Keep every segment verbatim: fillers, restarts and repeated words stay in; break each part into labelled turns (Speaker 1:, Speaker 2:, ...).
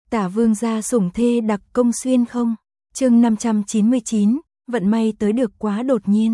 Speaker 1: Tả vương gia sủng thê đặc công xuyên không? Chương năm trăm chín mươi chín, vận may tới được quá đột nhiên.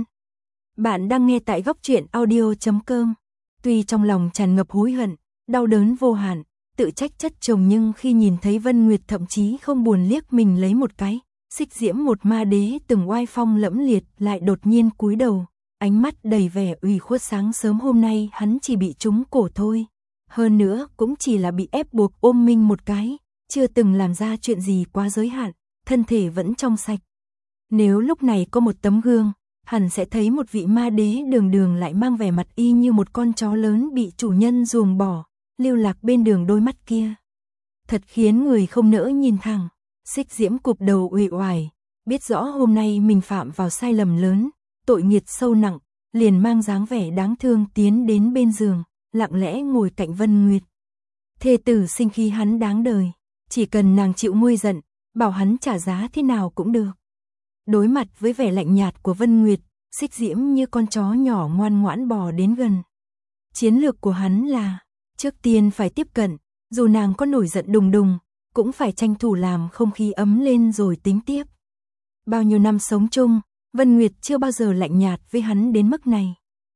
Speaker 1: Bạn đang nghe tại góc truyện audio chấm com. Tuy trong lòng tràn ngập hối hận, đau đớn vô hạn, tự trách chất chồng, nhưng khi nhìn thấy Vân Nguyệt thậm chí không buồn liếc mình lấy một cái, Xích Diễm một ma đế từng oai phong lẫm liệt lại đột nhiên cúi đầu, ánh mắt đầy vẻ ủy khuất. Sáng sớm hôm nay hắn chỉ bị trúng cổ thôi, hơn nữa cũng chỉ là bị ép buộc ôm Minh một cái, chưa từng làm ra chuyện gì quá giới hạn, thân thể vẫn trong sạch. Nếu lúc này có một tấm gương, hẳn sẽ thấy một vị ma đế đường đường lại mang vẻ mặt y như một con chó lớn bị chủ nhân ruồng bỏ, lưu lạc bên đường. Đôi mắt kia thật khiến người không nỡ nhìn thẳng. Xích Diễm cụp đầu uể oải, biết rõ hôm nay mình phạm vào sai lầm lớn, tội nghiệt sâu nặng, liền mang dáng vẻ đáng thương tiến đến bên giường, lặng lẽ ngồi cạnh Vân Nguyệt. Thê tử sinh khi hắn đáng đời, chỉ cần nàng chịu nguôi giận, bảo hắn trả giá thế nào cũng được. Đối mặt với vẻ lạnh nhạt của Vân Nguyệt, Xích Diễm như con chó nhỏ ngoan ngoãn bò đến gần. Chiến lược của hắn là, trước tiên phải tiếp cận, dù nàng có nổi giận đùng đùng, cũng phải tranh thủ làm không khí ấm lên rồi tính tiếp. Bao nhiêu năm sống chung, Vân Nguyệt chưa bao giờ lạnh nhạt với hắn đến mức này.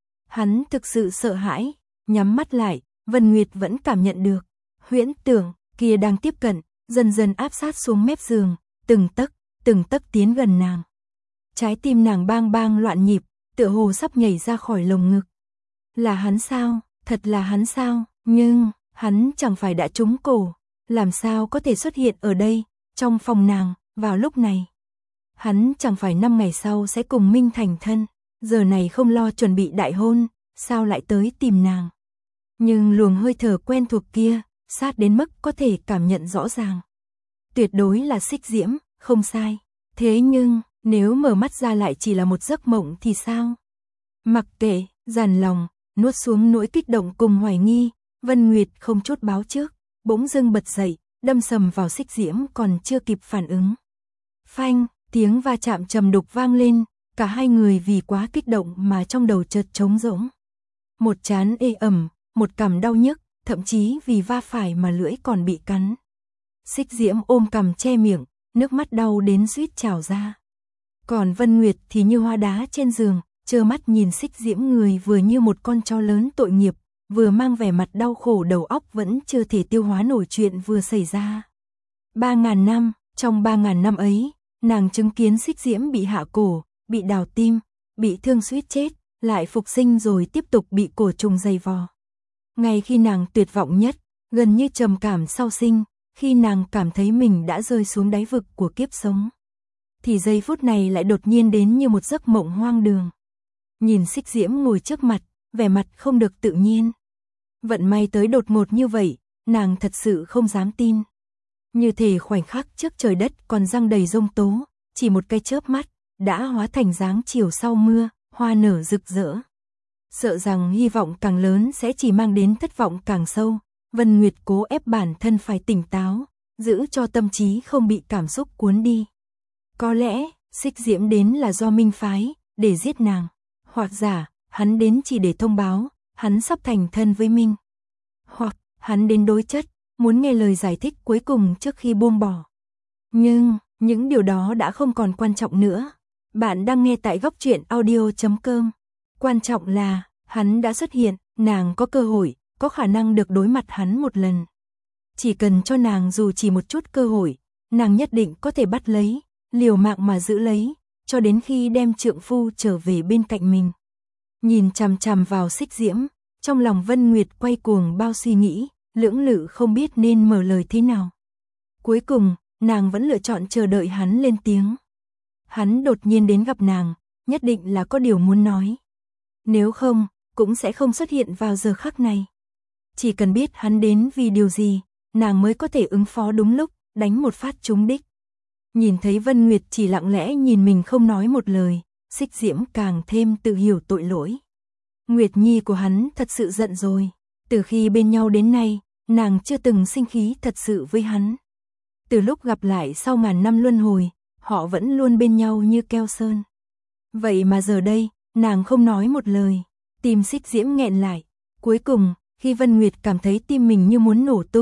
Speaker 1: Hắn thực sự sợ hãi, nhắm mắt lại, Vân Nguyệt vẫn cảm nhận được huyễn tưởng kia đang tiếp cận, dần dần áp sát xuống mép giường, từng tấc, từng tấc tiến gần nàng. Trái tim nàng bang bang loạn nhịp, tựa hồ sắp nhảy ra khỏi lồng ngực. Là hắn sao? Thật là hắn sao? Nhưng, hắn chẳng phải đã trúng cổ, làm sao có thể xuất hiện ở đây, trong phòng nàng, vào lúc này? Hắn chẳng phải năm ngày sau sẽ cùng Minh thành thân, giờ này không lo chuẩn bị đại hôn, sao lại tới tìm nàng? Nhưng luồng hơi thở quen thuộc kia, sát đến mức có thể cảm nhận rõ ràng. Tuyệt đối là Xích Diễm, không sai. Thế nhưng, nếu mở mắt ra lại chỉ là một giấc mộng thì sao? Mặc kệ, dằn lòng, nuốt xuống nỗi kích động cùng hoài nghi, Vân Nguyệt không chút báo trước, bỗng dưng bật dậy, đâm sầm vào Xích Diễm còn chưa kịp phản ứng. Phanh, tiếng va chạm trầm đục vang lên, cả hai người vì quá kích động mà trong đầu chợt trống rỗng. Một trán ê ẩm, một cằm đau nhức, thậm chí vì va phải mà lưỡi còn bị cắn. Xích Diễm ôm cằm che miệng, nước mắt đau đến suýt trào ra. Còn Vân Nguyệt thì như hoa đá trên giường, trơ mắt nhìn Xích Diễm người vừa như một con chó lớn tội nghiệp, vừa mang vẻ mặt đau khổ, đầu óc vẫn chưa thể tiêu hóa nổi chuyện vừa xảy ra. Ba ngàn năm, trong ba ngàn năm ấy, nàng chứng kiến Xích Diễm bị hạ cổ, bị đào tim, bị thương suýt chết, lại phục sinh rồi tiếp tục bị cổ trùng giày vò. Ngay khi nàng tuyệt vọng nhất, gần như trầm cảm sau sinh, khi nàng cảm thấy mình đã rơi xuống đáy vực của kiếp sống, thì giây phút này lại đột nhiên đến như một giấc mộng hoang đường. Nhìn Xích Diễm ngồi trước mặt, vẻ mặt không được tự nhiên. Vận may tới đột ngột như vậy, nàng thật sự không dám tin. Như thể khoảnh khắc trước trời đất còn giăng đầy giông tố, chỉ một cái chớp mắt, đã hóa thành dáng chiều sau mưa, hoa nở rực rỡ. Sợ rằng hy vọng càng lớn sẽ chỉ mang đến thất vọng càng sâu, Vân Nguyệt cố ép bản thân phải tỉnh táo, giữ cho tâm trí không bị cảm xúc cuốn đi. Có lẽ, Xích Diễm đến là do Minh phái, để giết nàng. Hoặc giả, hắn đến chỉ để thông báo, hắn sắp thành thân với Minh. Hoặc, hắn đến đối chất, muốn nghe lời giải thích cuối cùng trước khi buông bỏ. Nhưng, những điều đó đã không còn quan trọng nữa. Bạn đang nghe tại góc truyện audio chấm com. Quan trọng là, hắn đã xuất hiện, nàng có cơ hội, có khả năng được đối mặt hắn một lần. Chỉ cần cho nàng dù chỉ một chút cơ hội, nàng nhất định có thể bắt lấy, liều mạng mà giữ lấy, cho đến khi đem trượng phu trở về bên cạnh mình. Nhìn chằm chằm vào Xích Diễm, trong lòng Vân Nguyệt quay cuồng bao suy nghĩ, lưỡng lự không biết nên mở lời thế nào. Cuối cùng, nàng vẫn lựa chọn chờ đợi hắn lên tiếng. Hắn đột nhiên đến gặp nàng, nhất định là có điều muốn nói. Nếu không, cũng sẽ không xuất hiện vào giờ khắc này. Chỉ cần biết hắn đến vì điều gì, nàng mới có thể ứng phó đúng lúc, đánh một phát trúng đích. Nhìn thấy Vân Nguyệt chỉ lặng lẽ nhìn mình không nói một lời, Xích Diễm càng thêm tự hiểu tội lỗi. Nguyệt Nhi của hắn thật sự giận rồi. Từ khi bên nhau đến nay, nàng chưa từng sinh khí thật sự với hắn. Từ lúc gặp lại sau ngàn năm luân hồi, họ vẫn luôn bên nhau như keo sơn. Vậy mà giờ đây, nàng không nói một lời, tim Xích Diễm nghẹn lại. Cuối cùng, khi Vân Nguyệt cảm thấy tim mình như muốn nổ tung,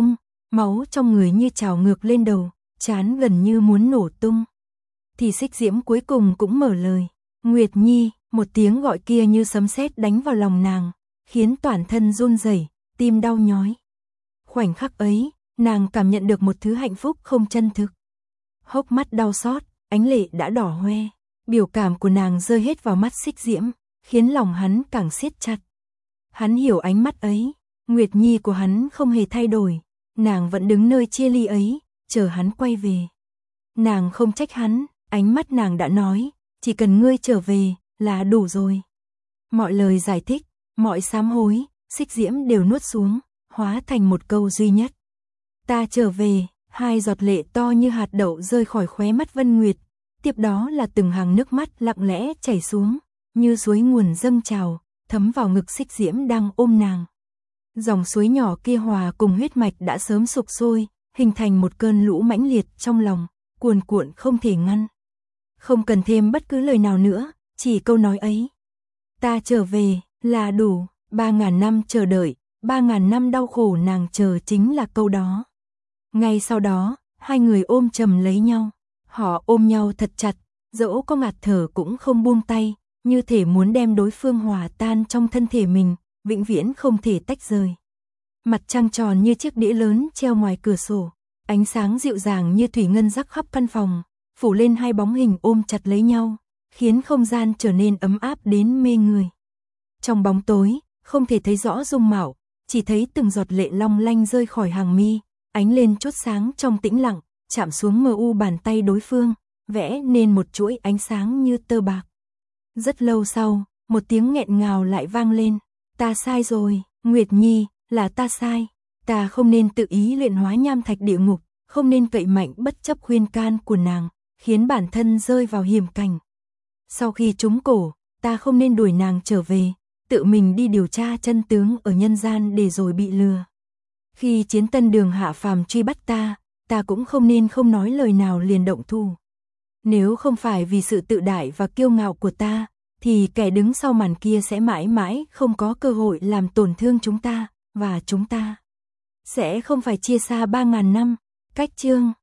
Speaker 1: máu trong người như trào ngược lên đầu, trán gần như muốn nổ tung. Thì Xích Diễm cuối cùng cũng mở lời, Nguyệt Nhi, một tiếng gọi kia như sấm sét đánh vào lòng nàng, khiến toàn thân run rẩy, tim đau nhói. Khoảnh khắc ấy, nàng cảm nhận được một thứ hạnh phúc không chân thực. Hốc mắt đau xót, ánh lệ đã đỏ hoe, biểu cảm của nàng rơi hết vào mắt Xích Diễm, khiến lòng hắn càng siết chặt. Hắn hiểu ánh mắt ấy, Nguyệt Nhi của hắn không hề thay đổi, nàng vẫn đứng nơi chia ly ấy, chờ hắn quay về. Nàng không trách hắn, ánh mắt nàng đã nói, chỉ cần ngươi trở về, là đủ rồi. Mọi lời giải thích, mọi sám hối, Xích Diễm đều nuốt xuống, hóa thành một câu duy nhất. Ta trở về, hai giọt lệ to như hạt đậu rơi khỏi khóe mắt Vân Nguyệt, tiếp đó là từng hàng nước mắt lặng lẽ chảy xuống, như suối nguồn dâng trào, thấm vào ngực Xích Diễm đang ôm nàng. Dòng suối nhỏ kia hòa cùng huyết mạch đã sớm sục sôi, hình thành một cơn lũ mãnh liệt trong lòng, cuồn cuộn không thể ngăn. Không cần thêm bất cứ lời nào nữa, chỉ câu nói ấy. Ta trở về, là đủ, ba ngàn năm chờ đợi, ba ngàn năm đau khổ nàng chờ chính là câu đó. Ngay sau đó, hai người ôm chầm lấy nhau, họ ôm nhau thật chặt, dẫu có ngạt thở cũng không buông tay, như thể muốn đem đối phương hòa tan trong thân thể mình, vĩnh viễn không thể tách rời. Mặt trăng tròn như chiếc đĩa lớn treo ngoài cửa sổ, ánh sáng dịu dàng như thủy ngân rắc khắp căn phòng, phủ lên hai bóng hình ôm chặt lấy nhau, khiến không gian trở nên ấm áp đến mê người. Trong bóng tối, không thể thấy rõ dung mạo, chỉ thấy từng giọt lệ long lanh rơi khỏi hàng mi, ánh lên chốt sáng trong tĩnh lặng, chạm xuống mờ u bàn tay đối phương, vẽ nên một chuỗi ánh sáng như tơ bạc. Rất lâu sau, một tiếng nghẹn ngào lại vang lên, ta sai rồi, Nguyệt Nhi, là ta sai, ta không nên tự ý luyện hóa nham thạch địa ngục, không nên cậy mạnh bất chấp khuyên can của nàng, khiến bản thân rơi vào hiểm cảnh. Sau khi trúng cổ, ta không nên đuổi nàng trở về, tự mình đi điều tra chân tướng ở nhân gian để rồi bị lừa. Khi Chiến Tân Đường hạ phàm truy bắt ta, ta cũng không nên không nói lời nào liền động thủ. Nếu không phải vì sự tự đại và kiêu ngạo của ta, thì kẻ đứng sau màn kia sẽ mãi mãi không có cơ hội làm tổn thương chúng ta, và chúng ta sẽ không phải chia xa ba ngàn năm. Cách chương